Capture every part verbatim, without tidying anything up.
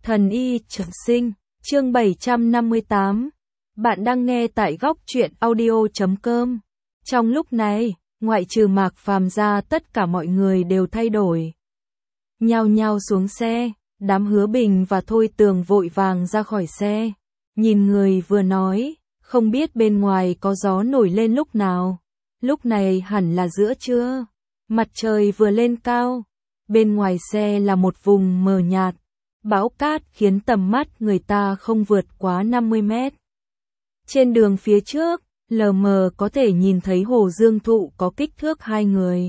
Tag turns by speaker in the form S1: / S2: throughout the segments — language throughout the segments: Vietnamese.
S1: Thần y trường sinh, chương bảy trăm năm mươi tám. Bạn đang nghe tại góc truyện audio chấm com. Trong lúc này, ngoại trừ Mạc Phàm ra tất cả mọi người đều thay đổi. Nhao nhao xuống xe, đám Hứa Bình và Thôi Tường vội vàng ra khỏi xe. Nhìn người vừa nói, không biết bên ngoài có gió nổi lên lúc nào. Lúc này hẳn là giữa trưa, mặt trời vừa lên cao. Bên ngoài xe là một vùng mờ nhạt. Bão cát khiến tầm mắt người ta không vượt quá năm mươi mét. Trên đường phía trước, lờ mờ có thể nhìn thấy hồ dương thụ có kích thước hai người.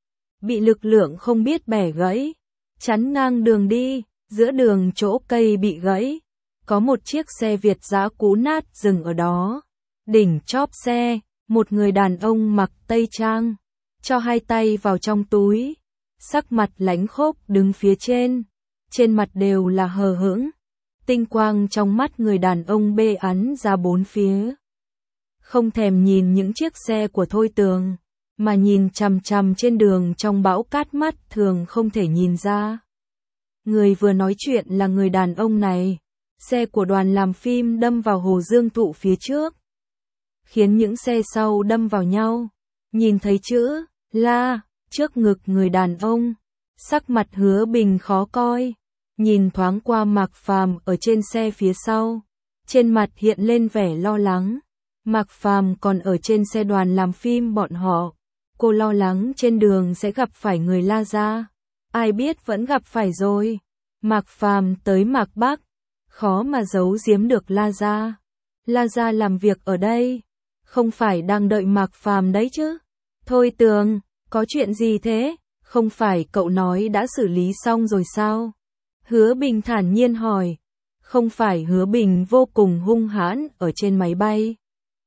S1: Bị lực lượng không biết bẻ gãy, chắn ngang đường đi, giữa đường chỗ cây bị gãy. Có một chiếc xe Việt dã cũ nát dừng ở đó. Đỉnh chóp xe, một người đàn ông mặc tây trang, cho hai tay vào trong túi, sắc mặt lãnh khốc đứng phía trên. Trên mặt đều là hờ hững, tinh quang trong mắt người đàn ông bê ắn ra bốn phía. Không thèm nhìn những chiếc xe của Thôi Tường, mà nhìn chằm chằm trên đường trong bão cát mắt thường không thể nhìn ra. Người vừa nói chuyện là người đàn ông này. Xe của đoàn làm phim đâm vào hồ dương thụ phía trước, khiến những xe sau đâm vào nhau. Nhìn thấy chữ La trước ngực người đàn ông, sắc mặt Hứa Bình khó coi. Nhìn thoáng qua Mạc Phàm ở trên xe phía sau, trên mặt hiện lên vẻ lo lắng. Mạc Phàm còn ở trên xe đoàn làm phim bọn họ, cô lo lắng trên đường sẽ gặp phải người La gia. Ai biết vẫn gặp phải rồi. Mạc Phàm tới Mạc Bắc, khó mà giấu giếm được La gia. La gia làm việc ở đây, không phải đang đợi Mạc Phàm đấy chứ? Thôi Tường, có chuyện gì thế? Không phải cậu nói đã xử lý xong rồi sao? Hứa Bình thản nhiên hỏi. Không phải Hứa Bình vô cùng hung hãn ở trên máy bay,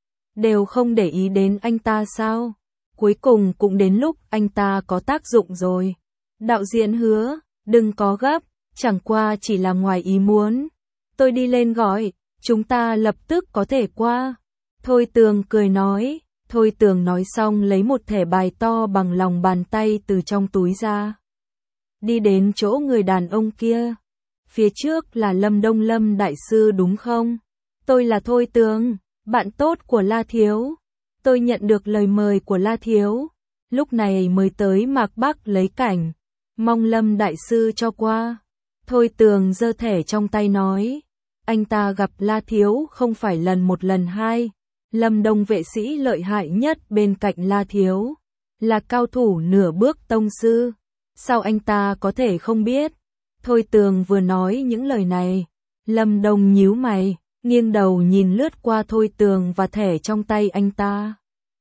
S1: đều không để ý đến anh ta sao? Cuối cùng cũng đến lúc anh ta có tác dụng rồi. Đạo diễn Hứa, đừng có gấp, chẳng qua chỉ là ngoài ý muốn. Tôi đi lên gọi, chúng ta lập tức có thể qua. Thôi Tường cười nói. Thôi Tường nói xong lấy một thẻ bài to bằng lòng bàn tay từ trong túi ra. Đi đến chỗ người đàn ông kia. Phía trước là Lâm Đông Lâm đại sư đúng không? Tôi là Thôi Tường, bạn tốt của La Thiếu. Tôi nhận được lời mời của La Thiếu, lúc này mới tới Mạc Bắc lấy cảnh, mong Lâm đại sư cho qua. Thôi Tường giơ thẻ trong tay nói. Anh ta gặp La Thiếu không phải lần một lần hai. Lâm Đông vệ sĩ lợi hại nhất bên cạnh La Thiếu, là cao thủ nửa bước tông sư. Sao anh ta có thể không biết? Thôi Tường vừa nói những lời này, Lâm Đông nhíu mày, nghiêng đầu nhìn lướt qua Thôi Tường và thẻ trong tay anh ta.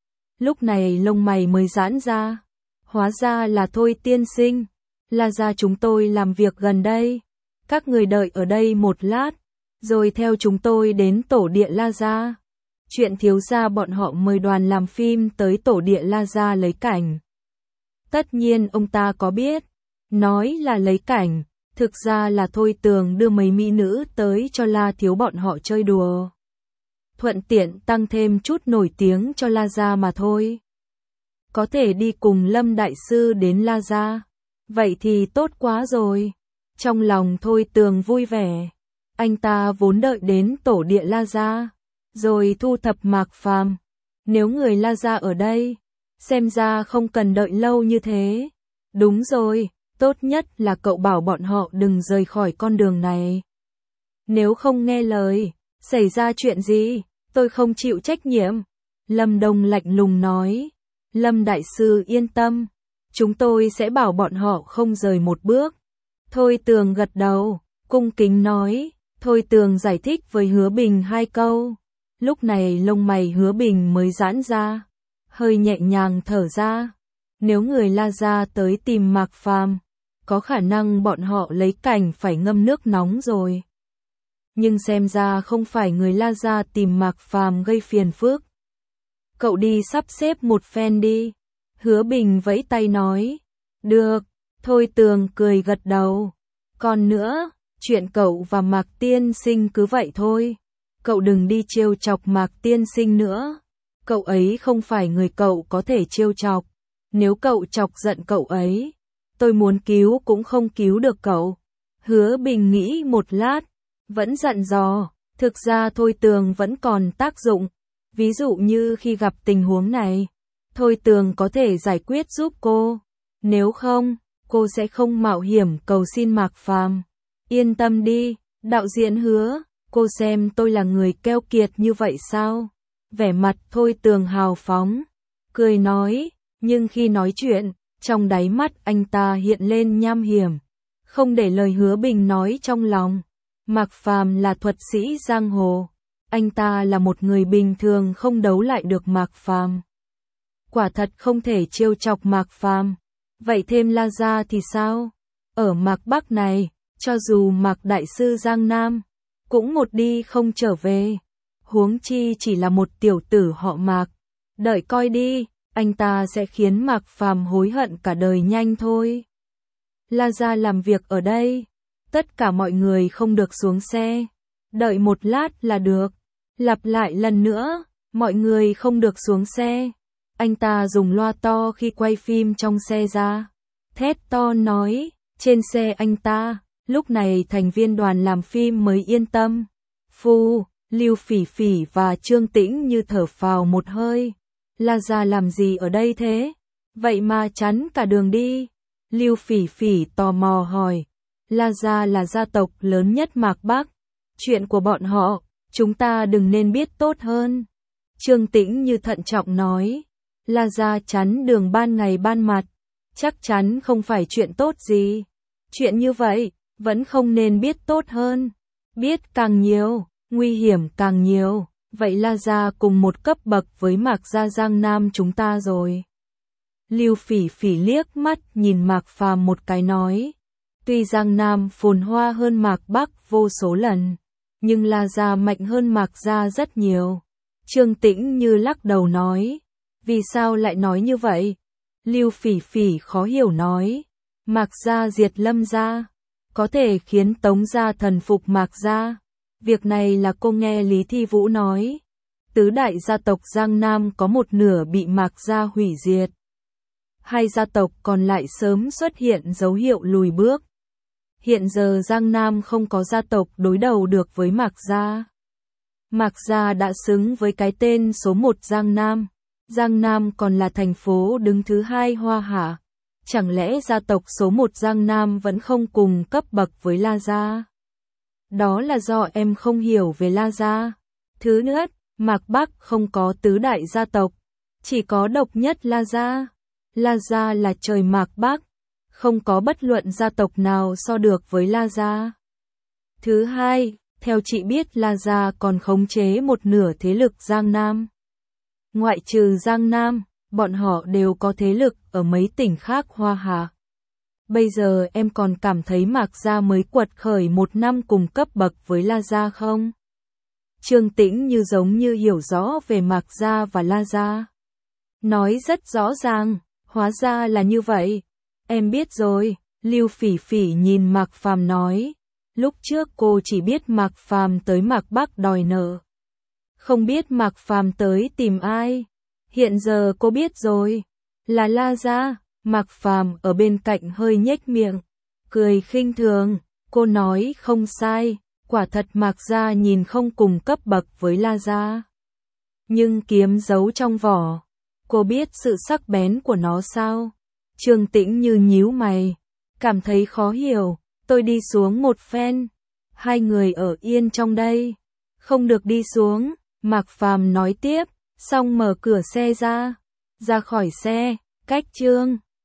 S1: Lúc này lông mày mới giãn ra. Hóa ra là Thôi tiên sinh. La gia chúng tôi làm việc gần đây. Các người đợi ở đây một lát, rồi theo chúng tôi đến tổ địa La gia. Chuyện thiếu gia bọn họ mời đoàn làm phim tới tổ địa La gia lấy cảnh. Tất nhiên ông ta có biết, nói là lấy cảnh, thực ra là Thôi Tường đưa mấy mỹ nữ tới cho La Thiếu bọn họ chơi đùa. Thuận tiện tăng thêm chút nổi tiếng cho La gia mà thôi. Có thể đi cùng Lâm đại sư đến La gia, vậy thì tốt quá rồi. Trong lòng Thôi Tường vui vẻ, anh ta vốn đợi đến tổ địa La gia, rồi thu thập Mạc Phàm. Nếu người La gia ở đây, xem ra không cần đợi lâu như thế. Đúng rồi, tốt nhất là cậu bảo bọn họ đừng rời khỏi con đường này. Nếu không nghe lời, xảy ra chuyện gì, tôi không chịu trách nhiệm. Lâm Đông lạnh lùng nói. Lâm đại sư yên tâm, chúng tôi sẽ bảo bọn họ không rời một bước. Thôi Tường gật đầu, cung kính nói. Thôi Tường giải thích với Hứa Bình hai câu. Lúc này lông mày Hứa Bình mới giãn ra, hơi nhẹ nhàng thở ra. Nếu người La gia tới tìm Mạc Phàm, có khả năng bọn họ lấy cảnh phải ngâm nước nóng rồi. Nhưng xem ra không phải người La gia tìm Mạc Phàm gây phiền phức. Cậu đi sắp xếp một phen đi. Hứa Bình vẫy tay nói. Được. Thôi Tường cười gật đầu. Còn nữa, chuyện cậu và Mạc tiên sinh cứ vậy thôi. Cậu đừng đi trêu chọc Mạc tiên sinh nữa. Cậu ấy không phải người cậu có thể trêu chọc. Nếu cậu chọc giận cậu ấy, tôi muốn cứu cũng không cứu được cậu. Hứa Bình nghĩ một lát, vẫn dặn dò, thực ra Thôi Tường vẫn còn tác dụng, ví dụ như khi gặp tình huống này, Thôi Tường có thể giải quyết giúp cô, nếu không, cô sẽ không mạo hiểm cầu xin Mạc Phàm. Yên tâm đi, đạo diễn Hứa, cô xem tôi là người keo kiệt như vậy sao? Vẻ mặt Thôi Tường hào phóng, cười nói, nhưng khi nói chuyện, trong đáy mắt anh ta hiện lên nham hiểm, không để lời Hứa Bình nói trong lòng. Mạc Phàm là thuật sĩ giang hồ, anh ta là một người bình thường không đấu lại được Mạc Phàm. Quả thật không thể trêu chọc Mạc Phàm. Vậy thêm La Gia thì sao? Ở Mạc Bắc này, cho dù Mạc Đại Sư Giang Nam, cũng một đi không trở về. Huống chi chỉ là một tiểu tử họ Mạc. Đợi coi đi, anh ta sẽ khiến Mạc Phàm hối hận cả đời nhanh thôi. La Gia làm việc ở đây. Tất cả mọi người không được xuống xe. Đợi một lát là được. Lặp lại lần nữa, mọi người không được xuống xe. Anh ta dùng loa to khi quay phim trong xe ra. Thét to nói, trên xe anh ta, lúc này thành viên đoàn làm phim mới yên tâm. Phu, Lưu Phỉ Phỉ và Trương Tĩnh như thở phào một hơi. La Gia làm gì ở đây thế? Vậy mà chắn cả đường đi. Lưu Phỉ Phỉ tò mò hỏi. La Gia là gia tộc lớn nhất Mạc Bắc. Chuyện của bọn họ, chúng ta đừng nên biết tốt hơn. Trương Tĩnh như thận trọng nói. La Gia chắn đường ban ngày ban mặt. Chắc chắn không phải chuyện tốt gì. Chuyện như vậy, vẫn không nên biết tốt hơn. Biết càng nhiều, nguy hiểm càng nhiều. Vậy La Gia cùng một cấp bậc với Mạc Gia Giang Nam chúng ta rồi. Lưu Phỉ Phỉ liếc mắt nhìn Mạc Phàm một cái nói. Tuy Giang Nam phồn hoa hơn Mạc Bắc vô số lần, nhưng La Gia mạnh hơn Mạc Gia rất nhiều. Trương Tĩnh như lắc đầu nói. Vì sao lại nói như vậy? Lưu Phỉ Phỉ khó hiểu nói. Mạc Gia diệt Lâm Gia, có thể khiến Tống Gia thần phục Mạc Gia. Việc này là cô nghe Lý Thi Vũ nói. Tứ đại gia tộc Giang Nam có một nửa bị Mạc Gia hủy diệt. Hai gia tộc còn lại sớm xuất hiện dấu hiệu lùi bước. Hiện giờ Giang Nam không có gia tộc đối đầu được với Mạc Gia. Mạc Gia đã xứng với cái tên số một Giang Nam. Giang Nam còn là thành phố đứng thứ hai Hoa Hạ. Chẳng lẽ gia tộc số một Giang Nam vẫn không cùng cấp bậc với La Gia? Đó là do em không hiểu về La Gia. Thứ nữa, Mạc Bắc không có tứ đại gia tộc, chỉ có độc nhất La Gia. La Gia là trời Mạc Bắc, không có bất luận gia tộc nào so được với La Gia. Thứ hai, theo chị biết La Gia còn khống chế một nửa thế lực Giang Nam. Ngoại trừ Giang Nam, bọn họ đều có thế lực ở mấy tỉnh khác Hoa Hạ. Bây giờ em còn cảm thấy Mạc Gia mới quật khởi một năm cùng cấp bậc với La Gia không? Trương Tĩnh như giống như hiểu rõ về Mạc Gia và La Gia. Nói rất rõ ràng, hóa ra là như vậy. Em biết rồi, Lưu Phỉ Phỉ nhìn Mạc Phàm nói. Lúc trước cô chỉ biết Mạc Phàm tới Mạc Bắc đòi nợ. Không biết Mạc Phàm tới tìm ai. Hiện giờ cô biết rồi, là La Gia. Mạc Phàm ở bên cạnh hơi nhếch miệng, cười khinh thường. Cô nói không sai, quả thật Mạc Gia nhìn không cùng cấp bậc với La Gia. Nhưng kiếm giấu trong vỏ, cô biết sự sắc bén của nó sao? Trương Tĩnh như nhíu mày, cảm thấy khó hiểu. Tôi đi xuống một phen. Hai người ở yên trong đây, không được đi xuống. Mạc Phàm nói tiếp, xong mở cửa xe ra, ra khỏi xe, cách Trương